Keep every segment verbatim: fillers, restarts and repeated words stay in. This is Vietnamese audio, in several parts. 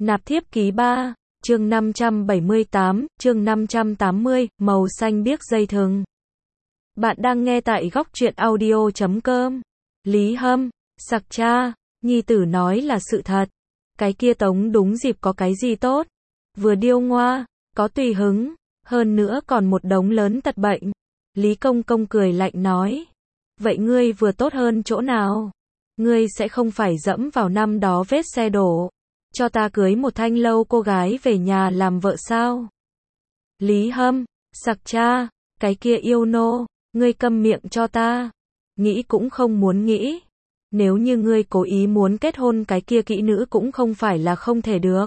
Nạp thiếp ký ba, chương năm trăm bảy mươi tám, chương năm trăm tám mươi, màu xanh biếc dây thừng. Bạn đang nghe tại góc truyện audio chấm com. Lý Hâm, sặc cha, nhi tử nói là sự thật. Cái kia Tống đúng dịp có cái gì tốt? Vừa điêu ngoa, có tùy hứng, hơn nữa còn một đống lớn tật bệnh. Lý Công Công cười lạnh nói. Vậy ngươi vừa tốt hơn chỗ nào? Ngươi sẽ không phải dẫm vào năm đó vết xe đổ. Cho ta cưới một thanh lâu cô gái về nhà làm vợ sao? Lý Hâm, sặc cha, cái kia yêu nô, ngươi câm miệng cho ta. Nghĩ cũng không muốn nghĩ. Nếu như ngươi cố ý muốn kết hôn cái kia kỹ nữ cũng không phải là không thể được.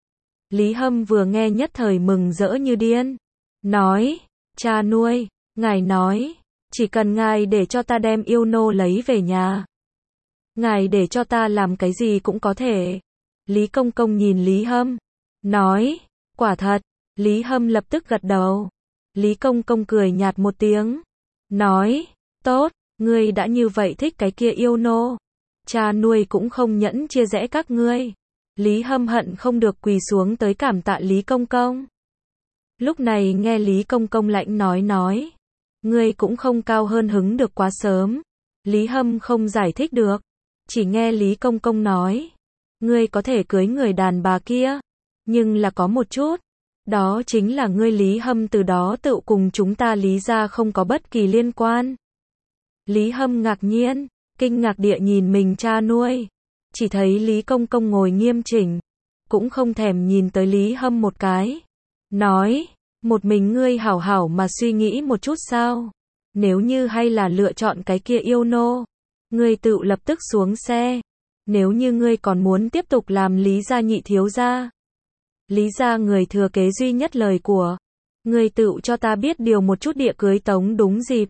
Lý Hâm vừa nghe nhất thời mừng rỡ như điên. Nói, cha nuôi, ngài nói, chỉ cần ngài để cho ta đem yêu nô lấy về nhà. Ngài để cho ta làm cái gì cũng có thể. Lý Công Công nhìn Lý Hâm, nói, quả thật. Lý Hâm lập tức gật đầu. Lý Công Công cười nhạt một tiếng, nói, tốt, ngươi đã như vậy thích cái kia yêu nô. Cha nuôi cũng không nhẫn chia rẽ các ngươi. Lý Hâm hận không được quỳ xuống tới cảm tạ Lý Công Công. Lúc này nghe Lý Công Công lạnh nói nói, ngươi cũng không cao hơn hứng được quá sớm. Lý Hâm không giải thích được, chỉ nghe Lý Công Công nói, ngươi có thể cưới người đàn bà kia, nhưng là có một chút, đó chính là ngươi Lý Hâm từ đó tự cùng chúng ta Lý gia không có bất kỳ liên quan. Lý Hâm ngạc nhiên, kinh ngạc địa nhìn mình cha nuôi, chỉ thấy Lý Công Công ngồi nghiêm chỉnh, cũng không thèm nhìn tới Lý Hâm một cái, nói, một mình ngươi hảo hảo mà suy nghĩ một chút sao, nếu như hay là lựa chọn cái kia yêu nô, ngươi tự lập tức xuống xe, nếu như ngươi còn muốn tiếp tục làm Lý gia nhị thiếu gia, Lý gia người thừa kế duy nhất lời của, ngươi tự cho ta biết điều một chút địa cưới Tống đúng dịp.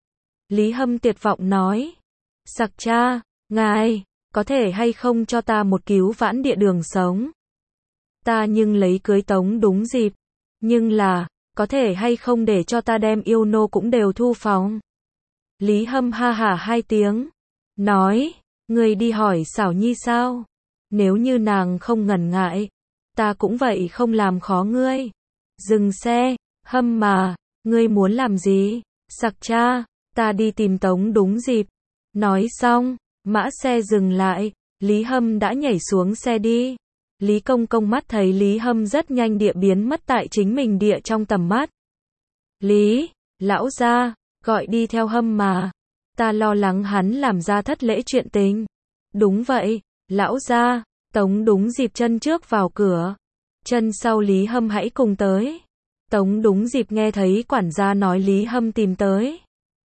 Lý Hâm tuyệt vọng nói, sặc cha, ngài, có thể hay không cho ta một cứu vãn địa đường sống. Ta nhưng lấy cưới Tống đúng dịp, nhưng là, có thể hay không để cho ta đem yêu nô cũng đều thu phòng. Lý Hâm ha hả hai tiếng, nói, ngươi đi hỏi Xảo Nhi sao? Nếu như nàng không ngần ngại, ta cũng vậy không làm khó ngươi. Dừng xe, Hâm mà, ngươi muốn làm gì? Sặc cha, ta đi tìm Tống đúng dịp. Nói xong, mã xe dừng lại, Lý Hâm đã nhảy xuống xe đi. Lý Công Công mắt thấy Lý Hâm rất nhanh địa biến mất tại chính mình địa trong tầm mắt. Lý, lão gia, gọi đi theo Hâm mà. Ta lo lắng hắn làm ra thất lễ chuyện tình. Đúng vậy, lão gia, Tống đúng dịp chân trước vào cửa. Chân sau Lý Hâm hãy cùng tới. Tống đúng dịp nghe thấy quản gia nói Lý Hâm tìm tới.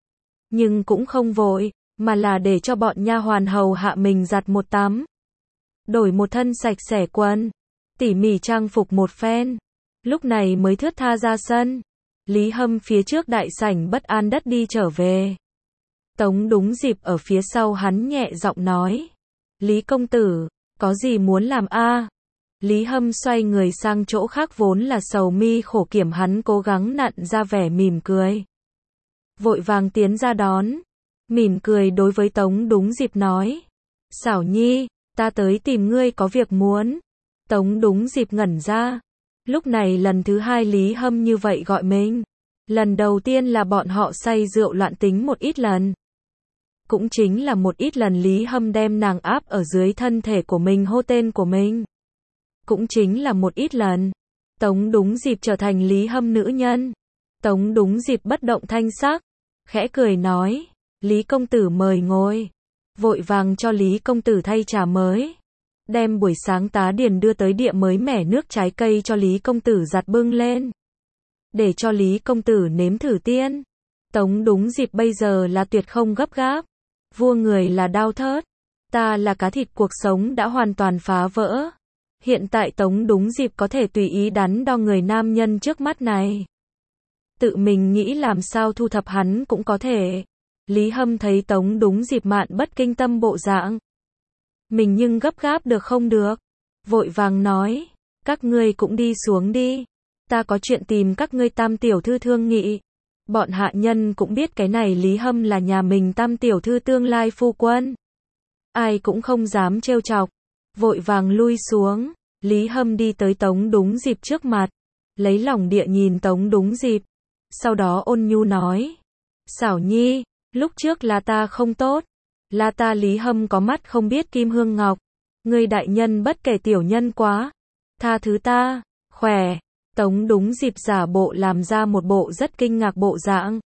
Nhưng cũng không vội, mà là để cho bọn nha hoàn hầu hạ mình giặt một tắm. Đổi một thân sạch sẽ quần. Tỉ mỉ trang phục một phen. Lúc này mới thướt tha ra sân. Lý Hâm phía trước đại sảnh bất an đất đi trở về. Tống đúng dịp ở phía sau hắn nhẹ giọng nói. Lý công tử, có gì muốn làm a? Lý Hâm xoay người sang chỗ khác vốn là sầu mi khổ kiểm hắn cố gắng nặn ra vẻ mỉm cười. Vội vàng tiến ra đón. Mỉm cười đối với Tống đúng dịp nói. Xảo Nhi, ta tới tìm ngươi có việc muốn. Tống đúng dịp ngẩn ra. Lúc này lần thứ hai Lý Hâm như vậy gọi mình. Lần đầu tiên là bọn họ say rượu loạn tính một ít lần. Cũng chính là một ít lần Lý Hâm đem nàng áp ở dưới thân thể của mình hô tên của mình. Cũng chính là một ít lần. Tống đúng dịp trở thành Lý Hâm nữ nhân. Tống đúng dịp bất động thanh sắc. Khẽ cười nói. Lý công tử mời ngồi. Vội vàng cho Lý công tử thay trà mới. Đem buổi sáng tá điền đưa tới địa mới mẻ nước trái cây cho Lý công tử giặt bưng lên. Để cho Lý công tử nếm thử tiên. Tống đúng dịp bây giờ là tuyệt không gấp gáp. Vua người là đao thớt. Ta là cá thịt, cuộc sống đã hoàn toàn phá vỡ. Hiện tại Tống đúng dịp có thể tùy ý đắn đo người nam nhân trước mắt này. Tự mình nghĩ làm sao thu thập hắn cũng có thể. Lý Hâm thấy Tống đúng dịp mạn bất kinh tâm bộ dạng. Mình nhưng gấp gáp được không được. Vội vàng nói. Các ngươi cũng đi xuống đi. Ta có chuyện tìm các ngươi tam tiểu thư thương nghị. Bọn hạ nhân cũng biết cái này Lý Hâm là nhà mình tam tiểu thư tương lai phu quân. Ai cũng không dám trêu chọc. Vội vàng lui xuống. Lý Hâm đi tới Tống Đúng Dịp trước mặt, lấy lòng địa nhìn Tống Đúng Dịp, sau đó ôn nhu nói, Xảo Nhi, lúc trước là ta không tốt, là ta Lý Hâm có mắt không biết kim hương ngọc, ngươi đại nhân bất kể tiểu nhân quá, tha thứ ta, khỏe. Tống Đúng Dịp giả bộ làm ra một bộ rất kinh ngạc bộ dạng,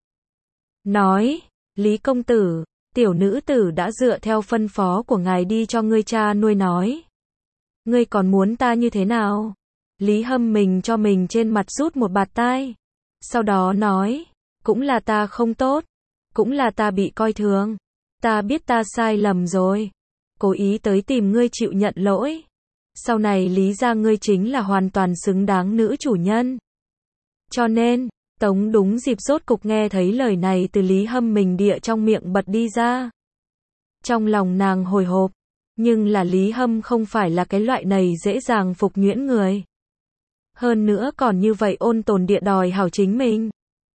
nói, Lý công tử, tiểu nữ tử đã dựa theo phân phó của ngài đi cho ngươi cha nuôi nói. Ngươi còn muốn ta như thế nào? Lý Hâm mình cho mình trên mặt rút một bạt tai, sau đó nói, cũng là ta không tốt, cũng là ta bị coi thường, ta biết ta sai lầm rồi, cố ý tới tìm ngươi chịu nhận lỗi. Sau này Lý gia ngươi chính là hoàn toàn xứng đáng nữ chủ nhân. Cho nên, Tống Đúng Dịp rốt cục nghe thấy lời này từ Lý Hâm mình địa trong miệng bật đi ra. Trong lòng nàng hồi hộp, nhưng là Lý Hâm không phải là cái loại này dễ dàng phục nhuyễn người. Hơn nữa còn như vậy ôn tồn địa đòi hảo chính mình.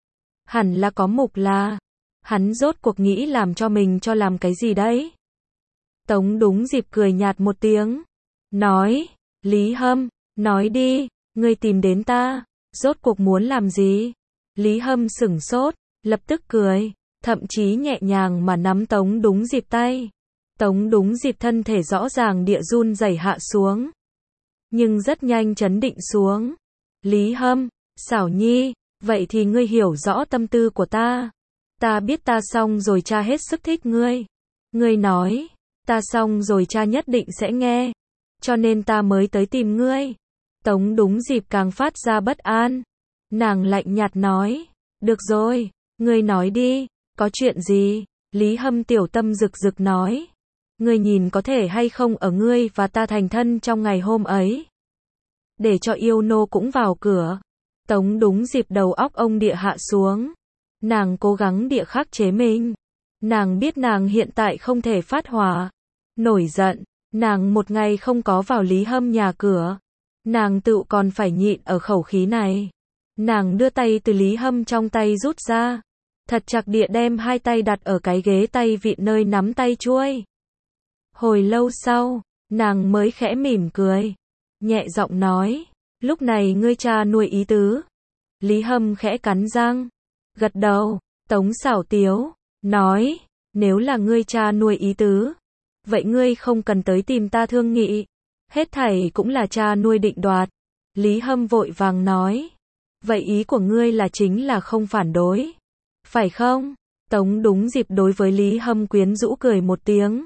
Hẳn là có mục là, hắn rốt cuộc nghĩ làm cho mình cho làm cái gì đấy. Tống Đúng Dịp cười nhạt một tiếng, nói, Lý Hâm, nói đi, ngươi tìm đến ta, rốt cuộc muốn làm gì? Lý Hâm sửng sốt, lập tức cười, thậm chí nhẹ nhàng mà nắm Tống Đúng Dịp tay. Tống Đúng Dịp thân thể rõ ràng địa run rẩy hạ xuống, nhưng rất nhanh chấn định xuống. Lý Hâm, Xảo Nhi, vậy thì ngươi hiểu rõ tâm tư của ta. Ta biết ta xong rồi cha hết sức thích ngươi. Ngươi nói, ta xong rồi cha nhất định sẽ nghe. Cho nên ta mới tới tìm ngươi. Tống Đúng Dịp càng phát ra bất an. Nàng lạnh nhạt nói, được rồi, ngươi nói đi, có chuyện gì? Lý Hâm tiểu tâm rực rực nói, ngươi nhìn có thể hay không ở ngươi và ta thành thân trong ngày hôm ấy. Để cho yêu nô cũng vào cửa. Tống Đúng Dịp đầu óc ông địa hạ xuống. Nàng cố gắng địa khắc chế mình. Nàng biết nàng hiện tại không thể phát hỏa, nổi giận. Nàng một ngày không có vào Lý Hâm nhà cửa, nàng tự còn phải nhịn ở khẩu khí này. Nàng đưa tay từ Lý Hâm trong tay rút ra, thật chặt địa đem hai tay đặt ở cái ghế tay vịn nơi nắm tay chuôi. Hồi lâu sau, nàng mới khẽ mỉm cười, nhẹ giọng nói, lúc này ngươi cha nuôi ý tứ. Lý Hâm khẽ cắn răng, gật đầu. Tống Xảo Tiếu nói, nếu là ngươi cha nuôi ý tứ, vậy ngươi không cần tới tìm ta thương nghị, hết thảy cũng là cha nuôi định đoạt. Lý Hâm vội vàng nói, vậy ý của ngươi là chính là không phản đối, phải không? Tống Đúng Dịp đối với Lý Hâm quyến rũ cười một tiếng,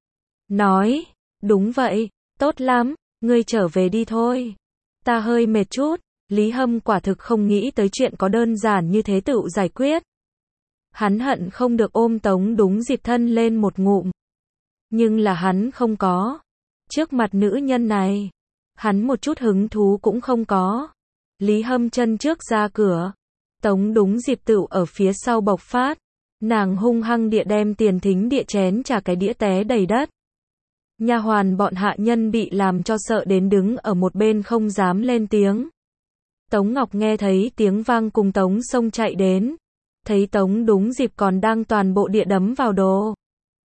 nói, đúng vậy, tốt lắm, ngươi trở về đi thôi, ta hơi mệt chút. Lý Hâm quả thực không nghĩ tới chuyện có đơn giản như thế tự giải quyết. Hắn hận không được ôm Tống Đúng Dịp thân lên một ngụm. Nhưng là hắn không có. Trước mặt nữ nhân này, hắn một chút hứng thú cũng không có. Lý Hâm chân trước ra cửa, Tống Đúng Dịp tự ở phía sau bộc phát. Nàng hung hăng địa đem tiền thính địa chén trả cái đĩa té đầy đất. Nha hoàn bọn hạ nhân bị làm cho sợ đến đứng ở một bên không dám lên tiếng. Tống Ngọc nghe thấy tiếng vang cùng Tống Sông chạy đến, thấy Tống Đúng Dịp còn đang toàn bộ địa đấm vào đồ,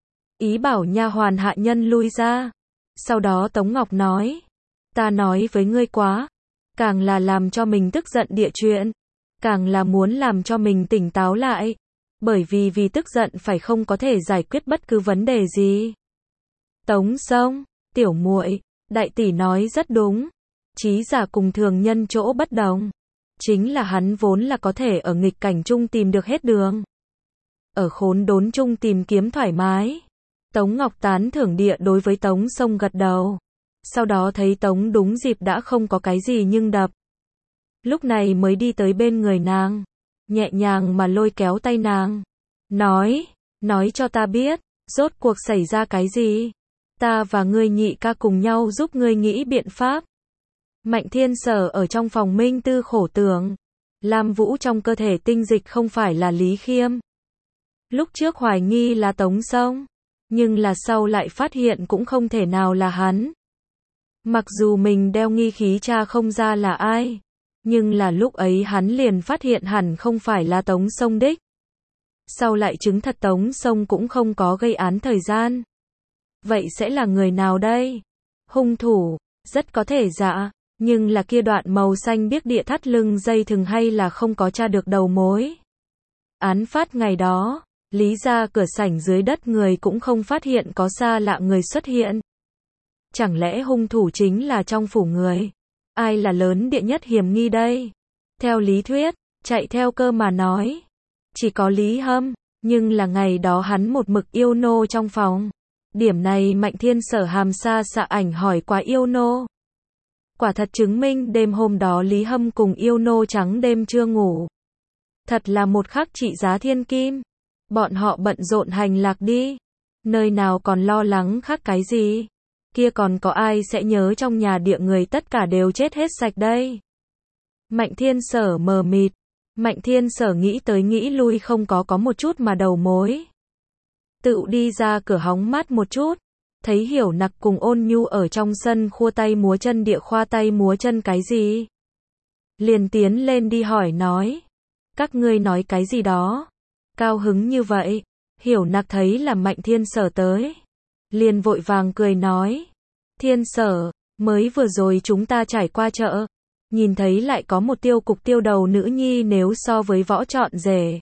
ý bảo nha hoàn hạ nhân lui ra. Sau đó Tống Ngọc nói, ta nói với ngươi quá, càng là làm cho mình tức giận địa chuyện, càng là muốn làm cho mình tỉnh táo lại, bởi vì vì tức giận phải không có thể giải quyết bất cứ vấn đề gì. Tống Sông, tiểu muội, đại tỷ nói rất đúng. Trí giả cùng thường nhân chỗ bất đồng, chính là hắn vốn là có thể ở nghịch cảnh chung tìm được hết đường, ở khốn đốn chung tìm kiếm thoải mái. Tống Ngọc tán thưởng địa đối với Tống Sông gật đầu, sau đó thấy Tống Đúng Dịp đã không có cái gì nhưng đập, lúc này mới đi tới bên người nàng, nhẹ nhàng mà lôi kéo tay nàng, nói, nói cho ta biết, rốt cuộc xảy ra cái gì, ta và ngươi nhị ca cùng nhau giúp ngươi nghĩ biện pháp. Mạnh Thiên Sở ở trong phòng minh tư khổ tưởng, Lam Vũ trong cơ thể tinh dịch không phải là Lý Khiêm. Lúc trước hoài nghi là Tống Sông, nhưng là sau lại phát hiện cũng không thể nào là hắn. Mặc dù mình đeo nghi khí tra không ra là ai, nhưng là lúc ấy hắn liền phát hiện hẳn không phải là Tống Sông đích. Sau lại chứng thật Tống Sông cũng không có gây án thời gian. Vậy sẽ là người nào đây? Hung thủ, Rất có thể dạ, nhưng là kia đoạn màu xanh biếc địa thắt lưng dây thừng hay là không có tra được đầu mối. Án phát ngày đó, Lý ra cửa sảnh dưới đất người cũng không phát hiện có xa lạ người xuất hiện. Chẳng lẽ hung thủ chính là trong phủ người? Ai là lớn địa nhất hiểm nghi đây? Theo lý thuyết, chạy theo cơ mà nói. Chỉ có Lý Hâm, nhưng là ngày đó hắn một mực yêu nô trong phòng. Điểm này Mạnh Thiên Sở hàm xa xạ ảnh hỏi qua yêu nô. Quả thật chứng minh đêm hôm đó Lý Hâm cùng yêu nô trắng đêm chưa ngủ. Thật là một khắc trị giá thiên kim. Bọn họ bận rộn hành lạc đi. Nơi nào còn lo lắng khác cái gì? Kia còn có ai sẽ nhớ trong nhà địa người tất cả đều chết hết sạch đây? Mạnh Thiên Sở mờ mịt. Mạnh Thiên Sở nghĩ tới nghĩ lui không có có một chút mà đầu mối. Tự đi ra cửa hóng mát một chút. Thấy Hiểu Nặc cùng Ôn Nhu ở trong sân khua tay múa chân địa khoa tay múa chân cái gì? Liền tiến lên đi hỏi nói. Các ngươi nói cái gì đó? Cao hứng như vậy. Hiểu Nặc thấy là Mạnh Thiên Sở tới. Liền vội vàng cười nói. Thiên Sở, mới vừa rồi chúng ta trải qua chợ. Nhìn thấy lại có một tiêu cục tiêu đầu nữ nhi nếu so với võ trọn rể.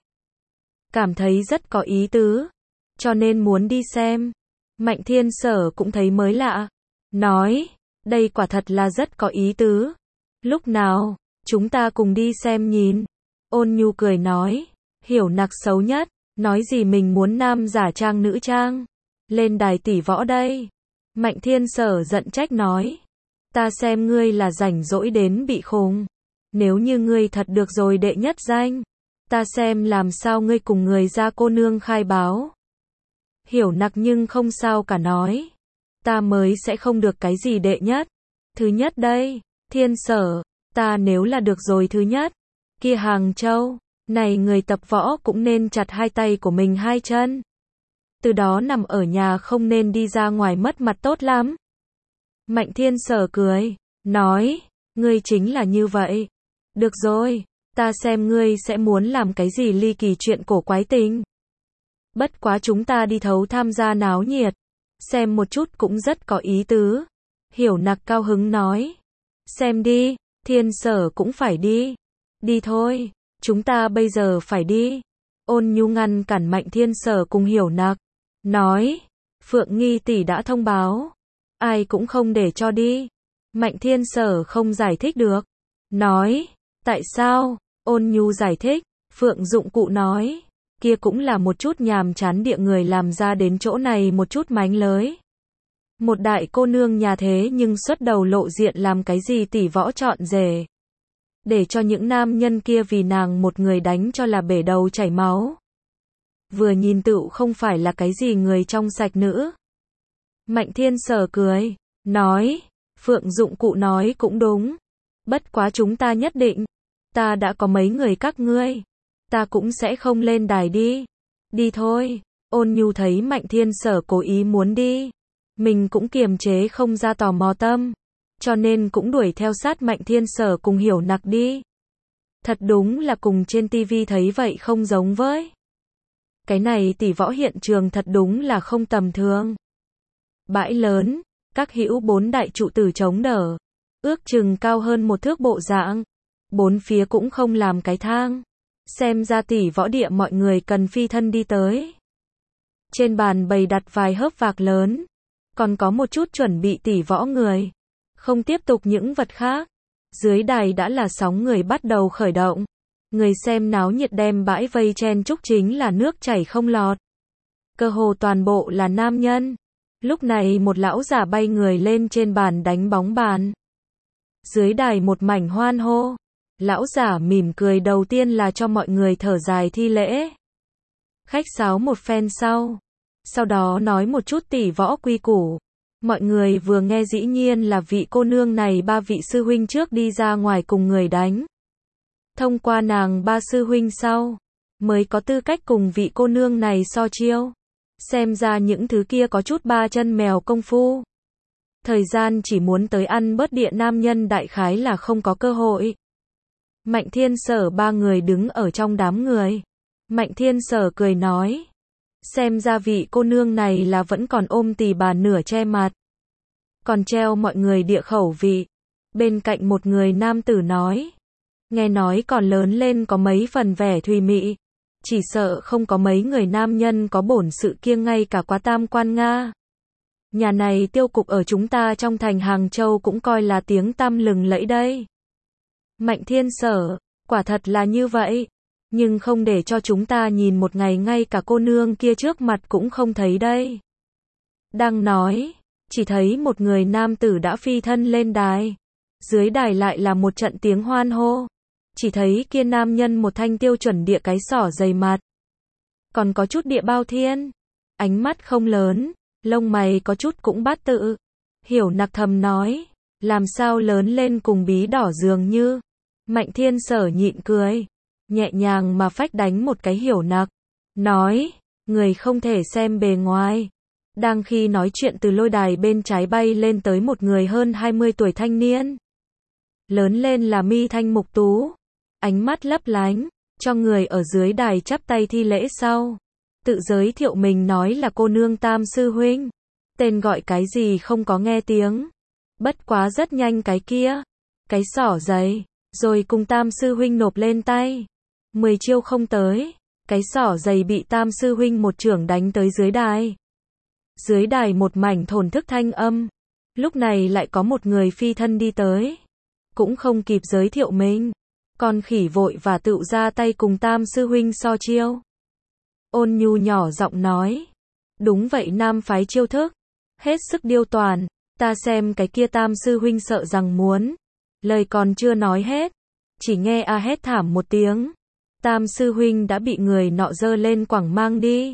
Cảm thấy rất có ý tứ. Cho nên muốn đi xem. Mạnh Thiên Sở cũng thấy mới lạ. Nói, đây quả thật là rất có ý tứ. Lúc nào, chúng ta cùng đi xem nhìn. Ôn Nhu cười nói. Hiểu Nặc xấu nhất. Nói gì mình muốn nam giả trang nữ trang. Lên đài tỷ võ đây. Mạnh Thiên Sở giận trách nói. Ta xem ngươi là rảnh rỗi đến bị khùng. Nếu như ngươi thật được rồi đệ nhất danh. Ta xem làm sao ngươi cùng người ra cô nương khai báo. Hiểu Nặc nhưng không sao cả nói. Ta mới sẽ không được cái gì đệ nhất. Thứ nhất đây. Thiên Sở. Ta nếu là được rồi thứ nhất. Kia Hàng Châu. Này người tập võ cũng nên chặt hai tay của mình hai chân. Từ đó nằm ở nhà không nên đi ra ngoài mất mặt tốt lắm. Mạnh Thiên Sở cười. Nói. Ngươi chính là như vậy. Được rồi. Ta xem ngươi sẽ muốn làm cái gì ly kỳ chuyện cổ quái tình. Bất quá chúng ta đi thấu tham gia náo nhiệt. Xem một chút cũng rất có ý tứ. Hiểu Nặc cao hứng nói. Xem đi. Thiên Sở cũng phải đi. Đi thôi. Chúng ta bây giờ phải đi. Ôn Nhu ngăn cản Mạnh Thiên Sở cùng Hiểu Nặc. Nói. Phượng Nghi tỷ đã thông báo. Ai cũng không để cho đi. Mạnh Thiên Sở không giải thích được. Nói. Tại sao? Ôn Nhu giải thích. Phượng Dụng Cụ nói. Kia cũng là một chút nhàm chán địa người làm ra đến chỗ này một chút mánh lới. Một đại cô nương nhà thế nhưng xuất đầu lộ diện làm cái gì tỷ võ chọn rể. Để cho những nam nhân kia vì nàng một người đánh cho là bể đầu chảy máu. Vừa nhìn tựu không phải là cái gì người trong sạch nữa. Mạnh Thiên Sở cười. Nói. Phượng Dụng Cụ nói cũng đúng. Bất quá chúng ta nhất định. Ta đã có mấy người các ngươi. Ta cũng sẽ không lên đài đi. Đi thôi. Ôn Nhu thấy Mạnh Thiên Sở cố ý muốn đi. Mình cũng kiềm chế không ra tò mò tâm. Cho nên cũng đuổi theo sát Mạnh Thiên Sở cùng Hiểu Nặc đi. Thật đúng là cùng trên tivi thấy vậy không giống với. Cái này tỷ võ hiện trường thật đúng là không tầm thường. Bãi lớn, các hữu bốn đại trụ tử chống đỡ. Ước chừng cao hơn một thước bộ dạng. Bốn phía cũng không làm cái thang. Xem ra tỷ võ địa mọi người cần phi thân đi tới. Trên bàn bày đặt vài hớp vạc lớn. Còn có một chút chuẩn bị tỷ võ người. Không tiếp tục những vật khác. Dưới đài đã là sóng người bắt đầu khởi động. Người xem náo nhiệt đem bãi vây chen chúc chính là nước chảy không lọt. Cơ hồ toàn bộ là nam nhân. Lúc này một lão giả bay người lên trên bàn đánh bóng bàn. Dưới đài một mảnh hoan hô. Lão giả mỉm cười đầu tiên là cho mọi người thở dài thi lễ. Khách sáo một phen sau. Sau đó nói một chút tỷ võ quy củ. Mọi người vừa nghe dĩ nhiên là vị cô nương này ba vị sư huynh trước đi ra ngoài cùng người đánh. Thông qua nàng ba sư huynh sau. Mới có tư cách cùng vị cô nương này so chiêu. Xem ra những thứ kia có chút ba chân mèo công phu. Thời gian chỉ muốn tới ăn bớt địa nam nhân đại khái là không có cơ hội. Mạnh Thiên Sở ba người đứng ở trong đám người. Mạnh Thiên Sở cười nói. Xem ra vị cô nương này là vẫn còn ôm tỉ bà nửa che mặt. còn treo mọi người địa khẩu vị. Bên cạnh một người nam tử nói, nghe nói còn lớn lên có mấy phần vẻ thùy mị, chỉ sợ không có mấy người nam nhân có bổn sự kia ngay cả quá tam quan Nga. Nhà này tiêu cục ở chúng ta trong thành Hàng Châu cũng coi là tiếng tăm lừng lẫy đây. Mạnh Thiên Sở, quả thật là như vậy, nhưng không để cho chúng ta nhìn một ngày ngay cả cô nương kia trước mặt cũng không thấy đây. Đang nói, chỉ thấy một người nam tử đã phi thân lên đài. Dưới đài lại là một trận tiếng hoan hô. Chỉ thấy kia nam nhân một thanh tiêu chuẩn địa cái sỏ dày mặt. Còn có chút địa bao thiên. Ánh mắt không lớn, lông mày có chút cũng bát tự. Hiểu Nặc thầm nói, làm sao lớn lên cùng bí đỏ dường như. Mạnh Thiên Sở nhịn cười, nhẹ nhàng mà phách đánh một cái Hiểu Nặc. Nói, người không thể xem bề ngoài. Đang khi nói chuyện từ lôi đài bên trái bay lên tới một người hơn hai mươi tuổi thanh niên. Lớn lên là mi thanh mục tú, ánh mắt lấp lánh, cho người ở dưới đài chắp tay thi lễ sau. Tự giới thiệu mình nói là cô nương Tam sư huynh. Tên gọi cái gì không có nghe tiếng. Bất quá rất nhanh cái kia. Cái sỏ giày, rồi cùng Tam sư huynh nộp lên tay. Mười chiêu không tới, cái sỏ giày bị Tam sư huynh một chưởng đánh tới dưới đài. Dưới đài một mảnh thổn thức thanh âm. Lúc này lại có một người phi thân đi tới. Cũng không kịp giới thiệu mình. Con khỉ vội và tự ra tay cùng Tam sư huynh so chiêu. Ôn Nhu nhỏ giọng nói. Đúng vậy, nam phái chiêu thức. Hết sức điêu toàn. Ta xem cái kia Tam sư huynh sợ rằng muốn. Lời còn chưa nói hết. Chỉ nghe a hét thảm một tiếng. Tam sư huynh đã bị người nọ dơ lên quẳng mang đi.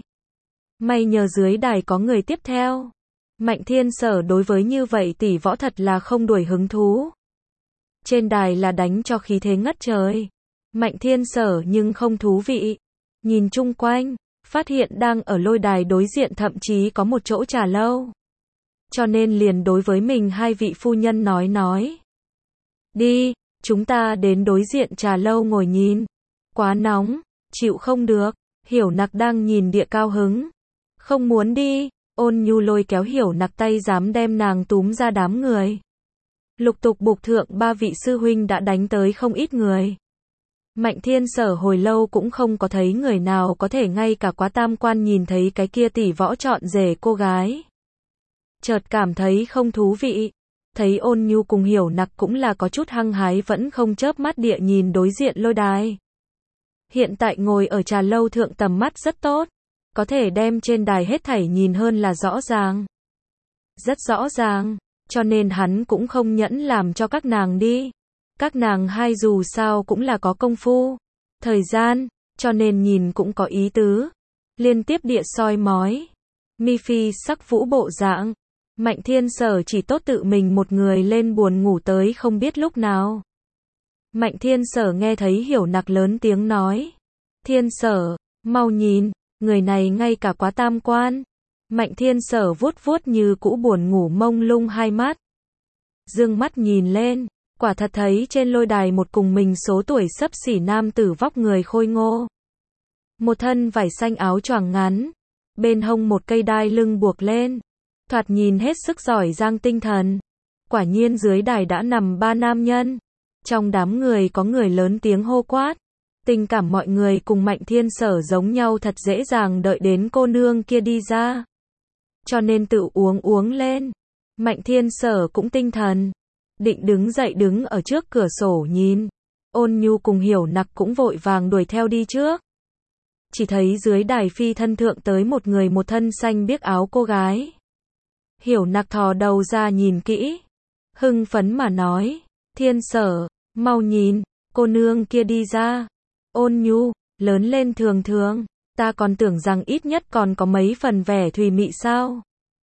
May nhờ dưới đài có người tiếp theo. Mạnh Thiên Sở đối với như vậy tỷ võ thật là không đuổi hứng thú. Trên đài là đánh cho khí thế ngất trời. Mạnh Thiên Sở nhưng không thú vị. Nhìn chung quanh, phát hiện đang ở lôi đài đối diện thậm chí có một chỗ trà lâu. Cho nên liền đối với mình hai vị phu nhân nói nói. Đi, chúng ta đến đối diện trà lâu ngồi nhìn. Quá nóng, chịu không được. Hiểu Nặc đang nhìn địa cao hứng. Không muốn đi. Ôn Nhu lôi kéo Hiểu Nặc tay dám đem nàng túm ra đám người. Lục tục bục thượng ba vị sư huynh đã đánh tới không ít người. Mạnh Thiên Sở hồi lâu cũng không có thấy người nào có thể ngay cả quá tam quan nhìn thấy cái kia tỷ võ chọn rể cô gái. Chợt cảm thấy không thú vị. Thấy Ôn Nhu cùng Hiểu Nặc cũng là có chút hăng hái vẫn không chớp mắt địa nhìn đối diện lôi đài. Hiện tại ngồi ở trà lâu thượng tầm mắt rất tốt. Có thể đem trên đài hết thảy nhìn hơn là rõ ràng. Rất rõ ràng. Cho nên hắn cũng không nhẫn làm cho các nàng đi. Các nàng hai dù sao cũng là có công phu, thời gian, cho nên nhìn cũng có ý tứ. Liên tiếp địa soi mói. Mi phi sắc vũ bộ dạng. Mạnh Thiên Sở chỉ tốt tự mình một người lên buồn ngủ tới không biết lúc nào. Mạnh Thiên Sở nghe thấy Hiểu Nặc lớn tiếng nói. Thiên Sở, mau nhìn, người này ngay cả quá tam quan. Mạnh Thiên Sở vuốt vuốt như cũ buồn ngủ mông lung hai mắt. Dương mắt nhìn lên, quả thật thấy trên lôi đài một cùng mình số tuổi xấp xỉ nam tử vóc người khôi ngô. Một thân vải xanh áo choàng ngắn, bên hông một cây đai lưng buộc lên. Thoạt nhìn hết sức giỏi giang tinh thần. Quả nhiên dưới đài đã nằm ba nam nhân. Trong đám người có người lớn tiếng hô quát. Tình cảm mọi người cùng Mạnh Thiên Sở giống nhau thật dễ dàng đợi đến cô nương kia đi ra. Cho nên tự uống uống lên. Mạnh Thiên Sở cũng tinh thần. Định đứng dậy đứng ở trước cửa sổ nhìn. Ôn Nhu cùng Hiểu Nặc cũng vội vàng đuổi theo đi trước. Chỉ thấy dưới đài phi thân thượng tới một người một thân xanh biếc áo cô gái. Hiểu Nặc thò đầu ra nhìn kỹ. Hưng phấn mà nói. Thiên Sở, mau nhìn, cô nương kia đi ra. Ôn Nhu, lớn lên thường thường. Ta còn tưởng rằng ít nhất còn có mấy phần vẻ thùy mị sao.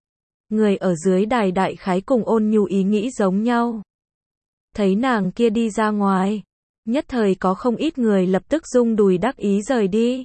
Người ở dưới đài đại khái cùng Ôn Nhu ý nghĩ giống nhau. Thấy nàng kia đi ra ngoài. Nhất thời có không ít người lập tức rung đùi đắc ý rời đi.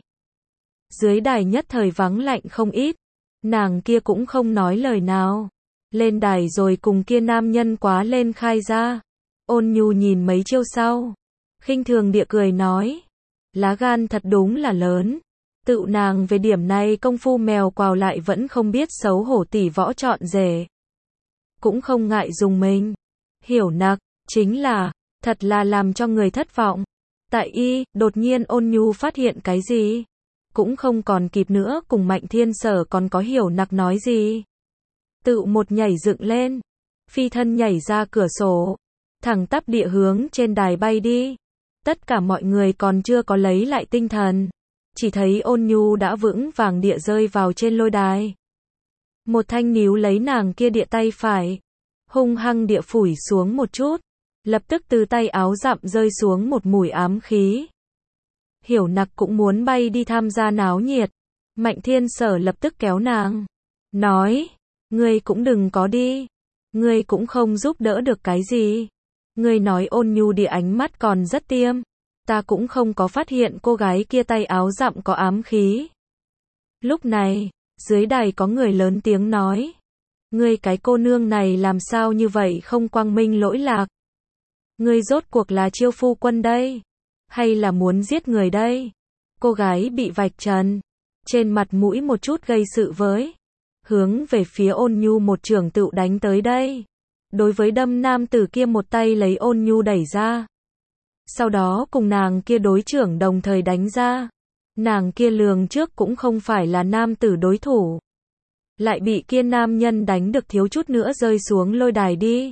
Dưới đài nhất thời vắng lạnh không ít. Nàng kia cũng không nói lời nào. Lên đài rồi cùng kia nam nhân quá lên khai ra. Ôn Nhu nhìn mấy chiêu sau. Khinh thường địa cười nói. Lá gan thật đúng là lớn. Tự nàng về điểm này công phu mèo quào lại vẫn không biết xấu hổ tỷ võ chọn rể. cũng không ngại dùng mình. Hiểu nặc, chính là, thật là làm cho người thất vọng. Tại y, đột nhiên Ôn Nhu phát hiện cái gì? Cũng không còn kịp nữa cùng Mạnh Thiên Sở còn có Hiểu nặc nói gì. Tự một nhảy dựng lên, phi thân nhảy ra cửa sổ, thẳng tắp địa hướng trên đài bay đi. Tất cả mọi người còn chưa có lấy lại tinh thần, chỉ thấy Ôn Nhu đã vững vàng địa rơi vào trên lôi đài. Một thanh níu lấy nàng kia địa tay phải, hung hăng địa phủi xuống một chút, lập tức từ tay áo dặm rơi xuống một mùi ám khí. Hiểu nặc cũng muốn bay đi tham gia náo nhiệt. Mạnh Thiên Sở lập tức kéo nàng, nói, ngươi cũng đừng có đi, ngươi cũng không giúp đỡ được cái gì. Ngươi nói Ôn Nhu địa ánh mắt còn rất tiêm, ta cũng không có phát hiện cô gái kia tay áo dặm có ám khí. Lúc này, dưới đài có người lớn tiếng nói, ngươi cái cô nương này làm sao như vậy không quang minh lỗi lạc. Ngươi rốt cuộc là chiêu phu quân đây, hay là muốn giết người đây? Cô gái bị vạch trần, trên mặt mũi một chút gây sự với, hướng về phía Ôn Nhu một chưởng tựu đánh tới đây. Đối với đâm nam tử kia một tay lấy Ôn Nhu đẩy ra, sau đó cùng nàng kia đối chưởng đồng thời đánh ra. Nàng kia lường trước cũng không phải là nam tử đối thủ, lại bị kia nam nhân đánh được thiếu chút nữa rơi xuống lôi đài đi.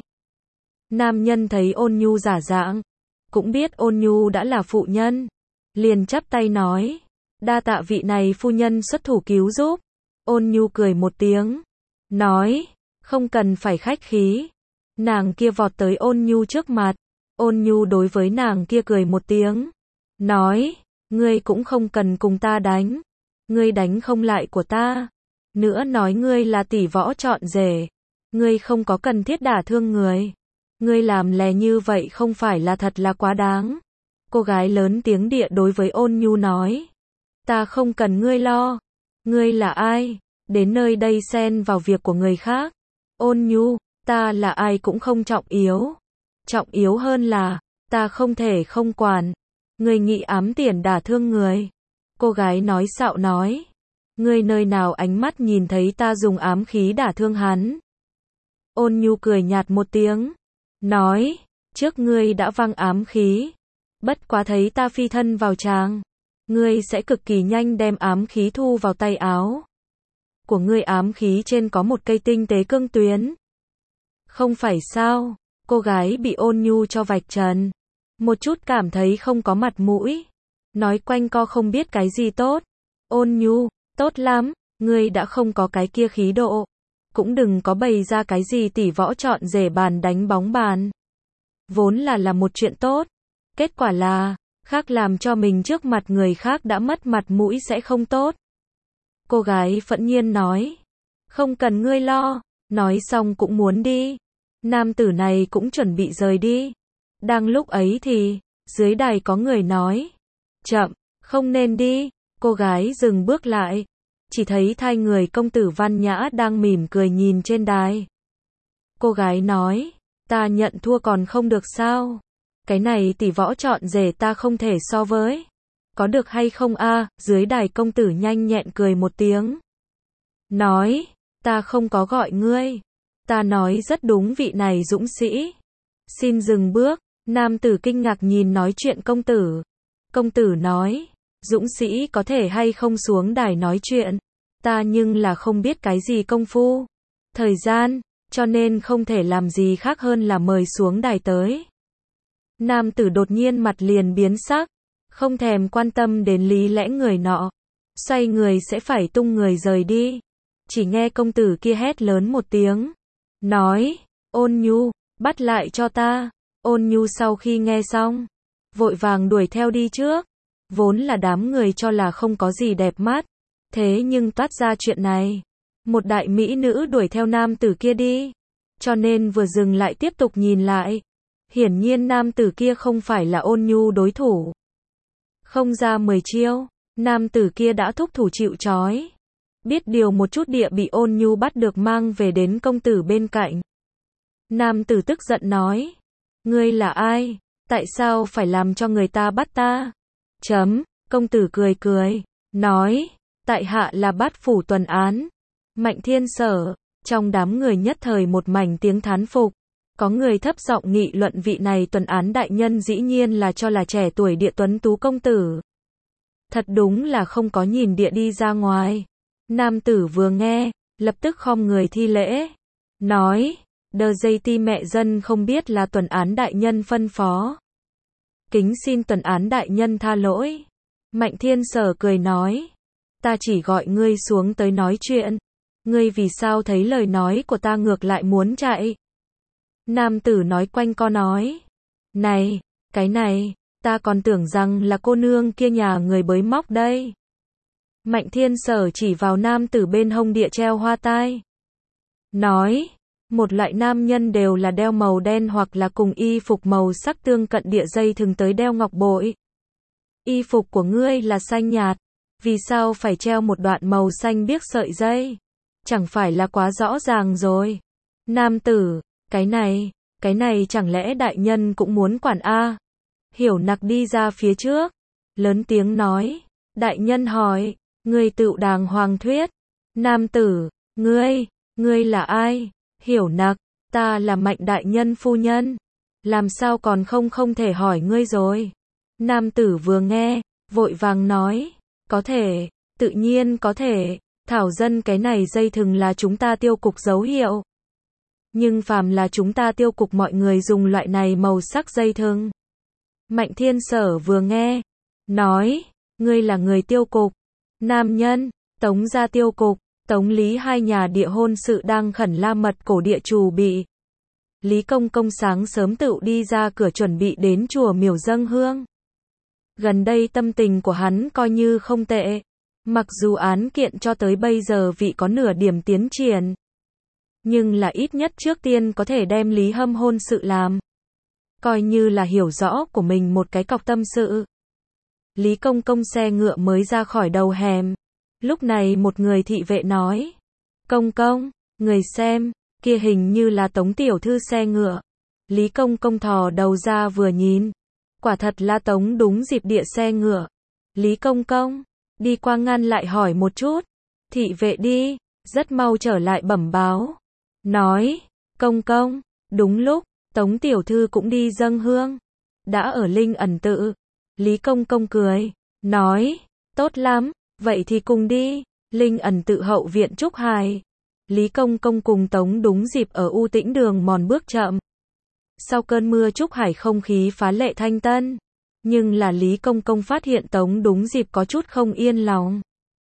Nam nhân thấy Ôn Nhu giả dạng, cũng biết Ôn Nhu đã là phụ nhân, liền chắp tay nói, đa tạ vị này phu nhân xuất thủ cứu giúp. Ôn Nhu cười một tiếng, nói, không cần phải khách khí. Nàng kia vọt tới Ôn Nhu trước mặt, Ôn Nhu đối với nàng kia cười một tiếng, nói, ngươi cũng không cần cùng ta đánh, ngươi đánh không lại của ta. Nữa nói ngươi là tỷ võ chọn rể, ngươi không có cần thiết đả thương người. Ngươi làm lè như vậy không phải là thật là quá đáng. Cô gái lớn tiếng địa đối với Ôn Nhu nói, ta không cần ngươi lo. Ngươi là ai? Đến nơi đây xen vào việc của người khác. Ôn Nhu, ta là ai cũng không trọng yếu. Trọng yếu hơn là, ta không thể không quản. Ngươi nghĩ ám tiền đả thương người. Cô gái nói xạo nói, ngươi nơi nào ánh mắt nhìn thấy ta dùng ám khí đả thương hắn. Ôn Nhu cười nhạt một tiếng, nói, trước ngươi đã văng ám khí, bất quá thấy ta phi thân vào tràng, ngươi sẽ cực kỳ nhanh đem ám khí thu vào tay áo. Của ngươi ám khí trên có một cây tinh tế cương tuyến. Không phải sao? Cô gái bị Ôn Nhu cho vạch trần, một chút cảm thấy không có mặt mũi, nói quanh co không biết cái gì tốt. Ôn Nhu, tốt lắm, ngươi đã không có cái kia khí độ, cũng đừng có bày ra cái gì tỷ võ chọn rể bàn đánh bóng bàn. Vốn là là một chuyện tốt, kết quả là, khác làm cho mình trước mặt người khác đã mất mặt mũi sẽ không tốt. Cô gái phẫn nhiên nói, không cần ngươi lo, nói xong cũng muốn đi. Nam tử này cũng chuẩn bị rời đi. Đang lúc ấy thì, dưới đài có người nói, chậm, không nên đi. Cô gái dừng bước lại, chỉ thấy thay người công tử văn nhã đang mỉm cười nhìn trên đài. Cô gái nói, ta nhận thua còn không được sao? Cái này tỷ võ chọn rể ta không thể so với. Có được hay không a? À? Dưới đài công tử nhanh nhẹn cười một tiếng, nói, ta không có gọi ngươi. Ta nói rất đúng vị này dũng sĩ. Xin dừng bước. Nam tử kinh ngạc nhìn nói chuyện công tử. Công tử nói, dũng sĩ có thể hay không xuống đài nói chuyện. Ta nhưng là không biết cái gì công phu, thời gian, cho nên không thể làm gì khác hơn là mời xuống đài tới. Nam tử đột nhiên mặt liền biến sắc, không thèm quan tâm đến lý lẽ người nọ, xoay người sẽ phải tung người rời đi. Chỉ nghe công tử kia hét lớn một tiếng, nói, Ôn Nhu, bắt lại cho ta. Ôn Nhu sau khi nghe xong, vội vàng đuổi theo đi trước. Vốn là đám người cho là không có gì đẹp mắt, thế nhưng toát ra chuyện này, một đại mỹ nữ đuổi theo nam tử kia đi, cho nên vừa dừng lại tiếp tục nhìn lại. Hiển nhiên nam tử kia không phải là Ôn Nhu đối thủ. Không ra mười chiêu, nam tử kia đã thúc thủ chịu trói. Biết điều một chút địa bị Ôn Nhu bắt được mang về đến công tử bên cạnh. Nam tử tức giận nói, ngươi là ai? Tại sao phải làm cho người ta bắt ta? Chấm, công tử cười cười, nói, tại hạ là bát phủ tuần án, Mạnh Thiên Sở. Trong đám người nhất thời một mảnh tiếng thán phục. Có người thấp giọng nghị luận vị này tuần án đại nhân dĩ nhiên là cho là trẻ tuổi địa tuấn tú công tử. Thật đúng là không có nhìn địa đi ra ngoài. Nam tử vừa nghe, lập tức khom người thi lễ. Nói, đờ dây ti mẹ dân không biết là tuần án đại nhân phân phó. Kính xin tuần án đại nhân tha lỗi. Mạnh Thiên Sở cười nói. Ta chỉ gọi ngươi xuống tới nói chuyện. Ngươi vì sao thấy lời nói của ta ngược lại muốn chạy? Nam tử nói quanh co nói. Này, cái này, ta còn tưởng rằng là cô nương kia nhà người bới móc đây. Mạnh Thiên Sở chỉ vào nam tử bên hông địa treo hoa tai. Nói, một loại nam nhân đều là đeo màu đen hoặc là cùng y phục màu sắc tương cận địa dây thường tới đeo ngọc bội. Y phục của ngươi là xanh nhạt, vì sao phải treo một đoạn màu xanh biếc sợi dây? Chẳng phải là quá rõ ràng rồi. Nam tử, cái này, cái này chẳng lẽ đại nhân cũng muốn quản a? Hiểu Nặc đi ra phía trước, lớn tiếng nói. Đại nhân hỏi, ngươi tự đàng hoàng thuyết. Nam tử, ngươi, ngươi là ai? Hiểu Nặc, ta là Mạnh đại nhân phu nhân. Làm sao còn không không thể hỏi ngươi rồi? Nam tử vừa nghe, vội vàng nói. Có thể, tự nhiên có thể. Thảo dân cái này dây thừng là chúng ta tiêu cục dấu hiệu. Nhưng phàm là chúng ta tiêu cục mọi người dùng loại này màu sắc dây thừng. Mạnh Thiên Sở vừa nghe, nói, ngươi là người tiêu cục. Nam nhân, Tống gia tiêu cục, Tống Lý hai nhà địa hôn sự đang khẩn la mật cổ địa trù bị. Lý Công Công sáng sớm tự đi ra cửa chuẩn bị đến chùa miểu dâng hương. Gần đây tâm tình của hắn coi như không tệ. Mặc dù án kiện cho tới bây giờ vị có nửa điểm tiến triển. Nhưng là ít nhất trước tiên có thể đem Lý Hâm hôn sự làm. Coi như là hiểu rõ của mình một cái cọc tâm sự. Lý Công Công xe ngựa mới ra khỏi đầu hẻm. Lúc này một người thị vệ nói. Công công, người xem, kia hình như là Tống tiểu thư xe ngựa. Lý Công Công thò đầu ra vừa nhìn. Quả thật là Tống đúng dịp địa xe ngựa. Lý Công Công, đi qua ngăn lại hỏi một chút. Thị vệ đi, rất mau trở lại bẩm báo. Nói, công công, đúng lúc, Tống tiểu thư cũng đi dâng hương. Đã ở Linh Ẩn tự. Lý Công Công cười, nói, tốt lắm, vậy thì cùng đi. Linh Ẩn tự hậu viện Trúc Hải. Lý Công Công cùng Tống đúng dịp ở U Tĩnh đường mòn bước chậm. Sau cơn mưa Trúc Hải không khí phá lệ thanh tân. Nhưng là Lý Công Công phát hiện Tống đúng dịp có chút không yên lòng.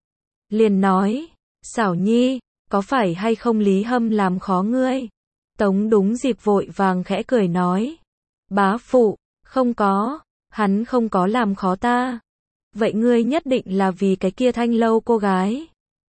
Liền nói, xảo nhi, có phải hay không Lý Hâm làm khó ngươi? Tống đúng dịp vội vàng khẽ cười nói. Bá phụ, không có, hắn không có làm khó ta. Vậy ngươi nhất định là vì cái kia Thanh Lâu cô gái.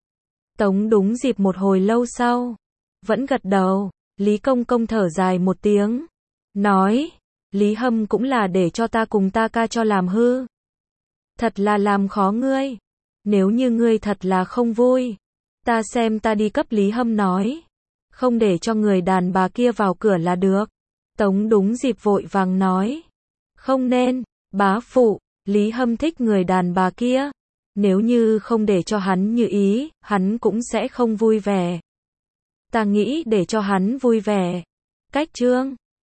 Tống đúng dịp một hồi lâu sau, vẫn gật đầu. Lý Công Công thở dài một tiếng. Nói, Lý Hâm cũng là để cho ta cùng ta ca cho làm hư. Thật là làm khó ngươi. Nếu như ngươi thật là không vui, ta xem ta đi cấp Lý Hâm nói. Không để cho người đàn bà kia vào cửa là được. Tống đúng dịp vội vàng nói. Không nên, bá phụ, Lý Hâm thích người đàn bà kia. Nếu như không để cho hắn như ý, hắn cũng sẽ không vui vẻ. Ta nghĩ để cho hắn vui vẻ. Cách chương